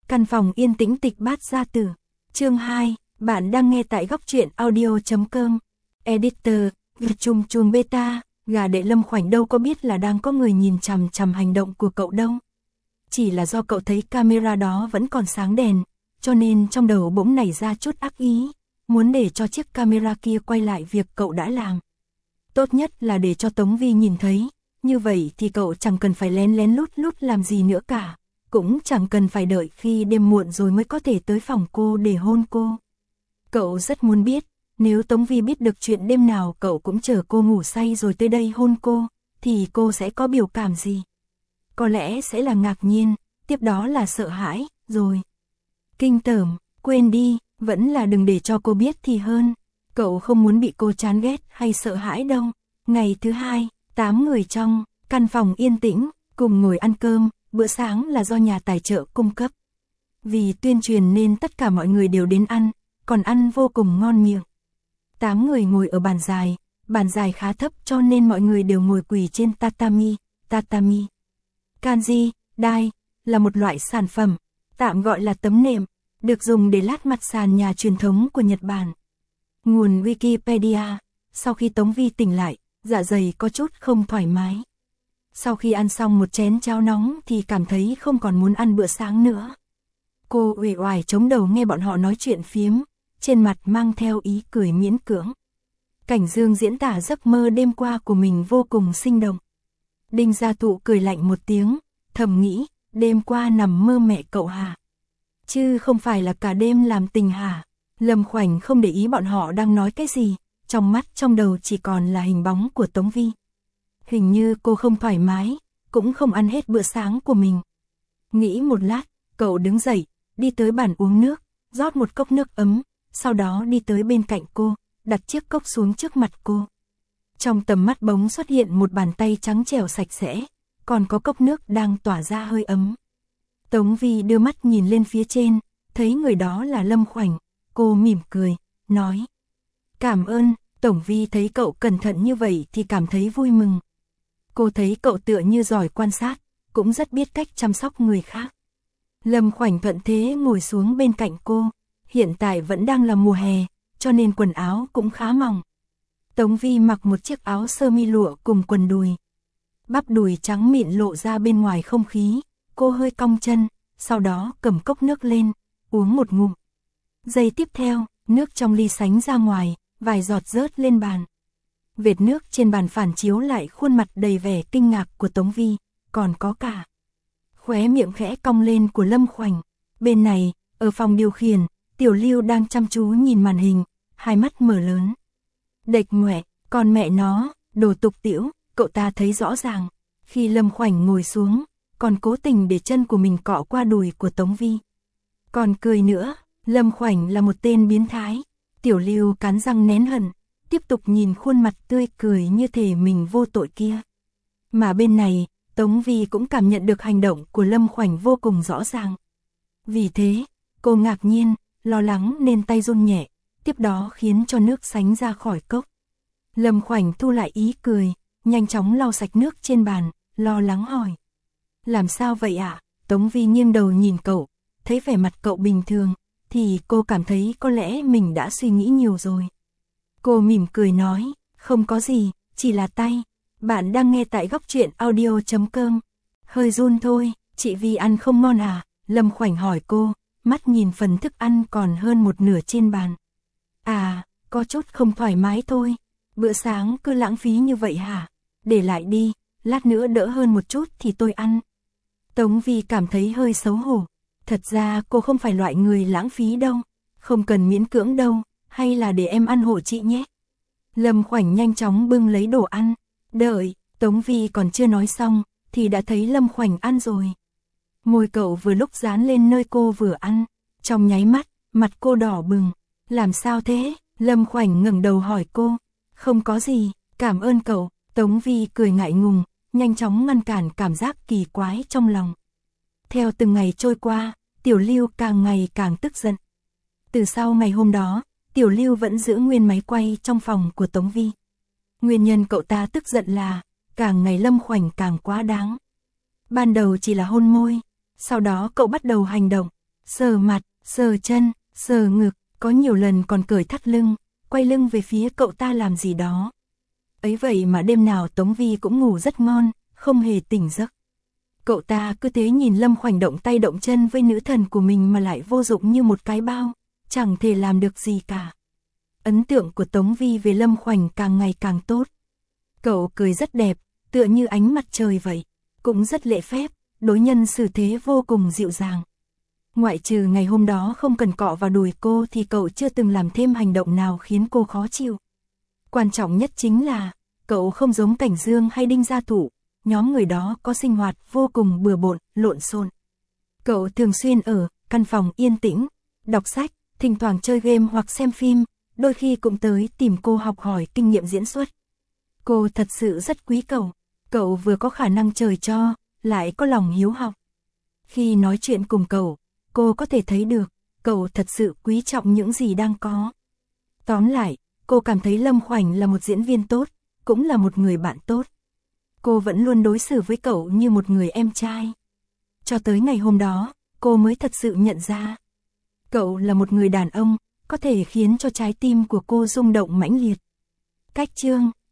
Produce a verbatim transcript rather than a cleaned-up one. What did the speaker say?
Căn phòng yên tĩnh tịch bát gia tử. Chương hai, bạn đang nghe tại góc truyện audio chấm com. Editor, chùm chùm beta, gà đệ Lâm Khoảnh đâu có biết là đang có người nhìn chằm chằm hành động của cậu đâu. Chỉ là do cậu thấy camera đó vẫn còn sáng đèn, cho nên trong đầu bỗng nảy ra chút ác ý, muốn để cho chiếc camera kia quay lại việc cậu đã làm. Tốt nhất là để cho Tống Vi nhìn thấy, như vậy thì cậu chẳng cần phải lén lén lút lút làm gì nữa cả, cũng chẳng cần phải đợi khi đêm muộn rồi mới có thể tới phòng cô để hôn cô. Cậu rất muốn biết, nếu Tống Vi biết được chuyện đêm nào cậu cũng chờ cô ngủ say rồi tới đây hôn cô, thì cô sẽ có biểu cảm gì? Có lẽ sẽ là ngạc nhiên, tiếp đó là sợ hãi, rồi kinh tởm, quên đi, vẫn là đừng để cho cô biết thì hơn. Cậu không muốn bị cô chán ghét hay sợ hãi đâu. Ngày thứ hai, tám người trong căn phòng yên tĩnh, cùng ngồi ăn cơm, bữa sáng là do nhà tài trợ cung cấp. Vì tuyên truyền nên tất cả mọi người đều đến ăn, còn ăn vô cùng ngon miệng. Tám người ngồi ở bàn dài, bàn dài khá thấp cho nên mọi người đều ngồi quỳ trên tatami, tatami. Kanji, đai, là một loại sản phẩm, tạm gọi là tấm nệm, được dùng để lát mặt sàn nhà truyền thống của Nhật Bản. Nguồn Wikipedia, sau khi Tống Vi tỉnh lại, dạ dày có chút không thoải mái. Sau khi ăn xong một chén cháo nóng thì cảm thấy không còn muốn ăn bữa sáng nữa. Cô uể oải chống đầu nghe bọn họ nói chuyện phiếm, trên mặt mang theo ý cười miễn cưỡng. Cảnh Dương diễn tả giấc mơ đêm qua của mình vô cùng sinh động. Đinh Gia Thụ cười lạnh một tiếng, thầm nghĩ, đêm qua nằm mơ mẹ cậu hả? Chứ không phải là cả đêm làm tình hả? Lâm Khoảnh không để ý bọn họ đang nói cái gì, trong mắt trong đầu chỉ còn là hình bóng của Tống Vi. Hình như cô không thoải mái, cũng không ăn hết bữa sáng của mình. Nghĩ một lát, cậu đứng dậy, đi tới bàn uống nước, rót một cốc nước ấm, sau đó đi tới bên cạnh cô, đặt chiếc cốc xuống trước mặt cô. Trong tầm mắt bỗng xuất hiện một bàn tay trắng trẻo sạch sẽ, còn có cốc nước đang tỏa ra hơi ấm. Tống Vi đưa mắt nhìn lên phía trên, thấy người đó là Lâm Khoảnh, cô mỉm cười, nói: "Cảm ơn." Tổng Vi thấy cậu cẩn thận như vậy thì cảm thấy vui mừng. Cô thấy cậu tựa như giỏi quan sát, cũng rất biết cách chăm sóc người khác. Lâm Khoảnh thuận thế ngồi xuống bên cạnh cô, hiện tại vẫn đang là mùa hè, cho nên quần áo cũng khá mỏng. Tống Vi mặc một chiếc áo sơ mi lụa cùng quần đùi. Bắp đùi trắng mịn lộ ra bên ngoài không khí, cô hơi cong chân, sau đó cầm cốc nước lên, uống một ngụm. Giây tiếp theo, nước trong ly sánh ra ngoài, vài giọt rớt lên bàn. Vệt nước trên bàn phản chiếu lại khuôn mặt đầy vẻ kinh ngạc của Tống Vi, còn có cả khóe miệng khẽ cong lên của Lâm Khoảnh. Bên này, ở phòng điều khiển, Tiểu Lưu đang chăm chú nhìn màn hình, hai mắt mở lớn. Đệch ngoẹ, còn mẹ nó, đồ tục tĩu, cậu ta thấy rõ ràng. Khi Lâm Khoảnh ngồi xuống, còn cố tình để chân của mình cọ qua đùi của Tống Vi. Còn cười nữa, Lâm Khoảnh là một tên biến thái. Tiểu Lưu cắn răng nén hận, tiếp tục nhìn khuôn mặt tươi cười như thể mình vô tội kia. Mà bên này, Tống Vi cũng cảm nhận được hành động của Lâm Khoảnh vô cùng rõ ràng. Vì thế, cô ngạc nhiên, lo lắng nên tay run nhẹ, tiếp đó khiến cho nước sánh ra khỏi cốc. Lâm Khoảnh thu lại ý cười, nhanh chóng lau sạch nước trên bàn, lo lắng hỏi: "Làm sao vậy ạ?" Tống Vi nghiêng đầu nhìn cậu, thấy vẻ mặt cậu bình thường, thì cô cảm thấy có lẽ mình đã suy nghĩ nhiều rồi. Cô mỉm cười nói: "Không có gì, chỉ là tay." Bạn đang nghe tại góc truyện audio chấm com. Hơi run thôi, chị Vi ăn không ngon à? Lâm Khoảnh hỏi cô, mắt nhìn phần thức ăn còn hơn một nửa trên bàn. À, có chút không thoải mái thôi. Bữa sáng cứ lãng phí như vậy hả? Để lại đi, lát nữa đỡ hơn một chút thì tôi ăn. Tống Vi cảm thấy hơi xấu hổ. Thật ra cô không phải loại người lãng phí đâu, không cần miễn cưỡng đâu, hay là để em ăn hộ chị nhé. Lâm Khoảnh nhanh chóng bưng lấy đồ ăn. Đợi, Tống Vi còn chưa nói xong, thì đã thấy Lâm Khoảnh ăn rồi. Môi cậu vừa lúc dán lên nơi cô vừa ăn, trong nháy mắt, mặt cô đỏ bừng. Làm sao thế? Lâm Khoảnh ngẩng đầu hỏi cô. Không có gì, cảm ơn cậu. Tống Vi cười ngại ngùng, nhanh chóng ngăn cản cảm giác kỳ quái trong lòng. Theo từng ngày trôi qua, Tiểu Lưu càng ngày càng tức giận. Từ sau ngày hôm đó, Tiểu Lưu vẫn giữ nguyên máy quay trong phòng của Tống Vi. Nguyên nhân cậu ta tức giận là, càng ngày Lâm Khoảnh càng quá đáng. Ban đầu chỉ là hôn môi, sau đó cậu bắt đầu hành động, sờ mặt, sờ chân, sờ ngực, có nhiều lần còn cởi thắt lưng, quay lưng về phía cậu ta làm gì đó. Ấy vậy mà đêm nào Tống Vi cũng ngủ rất ngon, không hề tỉnh giấc. Cậu ta cứ thế nhìn Lâm Khoảnh động tay động chân với nữ thần của mình mà lại vô dụng như một cái bao, chẳng thể làm được gì cả. Ấn tượng của Tống Vi về Lâm Khoảnh càng ngày càng tốt. Cậu cười rất đẹp, tựa như ánh mặt trời vậy, cũng rất lễ phép, đối nhân xử thế vô cùng dịu dàng. Ngoại trừ ngày hôm đó không cần cọ vào đùi cô thì cậu chưa từng làm thêm hành động nào khiến cô khó chịu. Quan trọng nhất chính là, cậu không giống Cảnh Dương hay Đinh Gia Thụ, nhóm người đó có sinh hoạt vô cùng bừa bộn, lộn xộn. Cậu thường xuyên ở căn phòng yên tĩnh, đọc sách, thỉnh thoảng chơi game hoặc xem phim, đôi khi cũng tới tìm cô học hỏi kinh nghiệm diễn xuất. Cô thật sự rất quý cậu, cậu vừa có khả năng trời cho, lại có lòng hiếu học. Khi nói chuyện cùng cậu, cô có thể thấy được, cậu thật sự quý trọng những gì đang có. Tóm lại, cô cảm thấy Lâm Khoảnh là một diễn viên tốt, cũng là một người bạn tốt. Cô vẫn luôn đối xử với cậu như một người em trai. Cho tới ngày hôm đó, cô mới thật sự nhận ra. Cậu là một người đàn ông, có thể khiến cho trái tim của cô rung động mãnh liệt. Cách chương